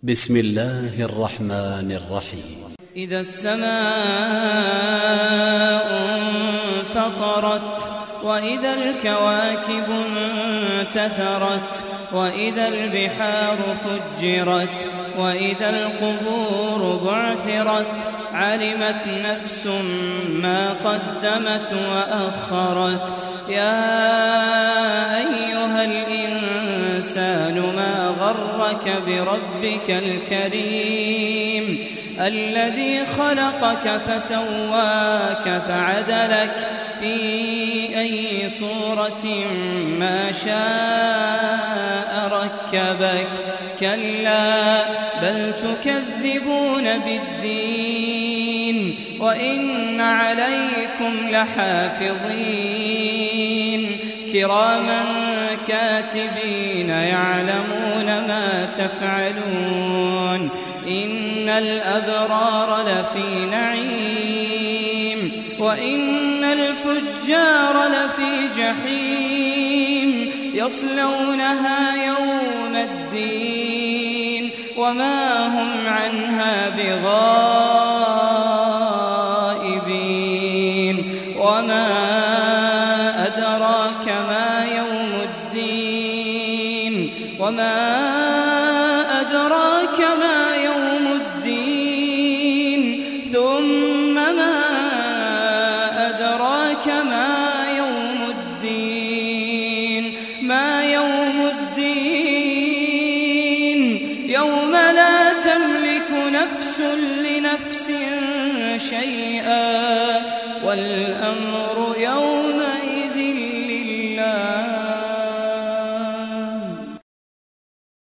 بسم الله الرحمن الرحيم. إذا السماء انفطرت وإذا الكواكب انتثرت وإذا البحار فجرت وإذا القبور بعثرت علمت نفس ما قدمت وأخرت. يا أيها الإنسان ما غرك بربك الكريم الذي خلقك فسواك فعدلك في أي صورة ما شاء ركبك. كلا بل تكذبون بالدين وإن عليكم لحافظين كراما كاتبين يعلمون ما تفعلون. إن الأبرار لفي نعيم وإن الفجار لفي جحيم يصلونها يوم الدين وما هم عنها بغائبين. وما أدراك ما يوم الدين وما أدراك ما يوم الدين ثم ما أدراك ما يوم الدين. ما يوم الدين يوم لا تملك نفس لنفس شيئا والأمر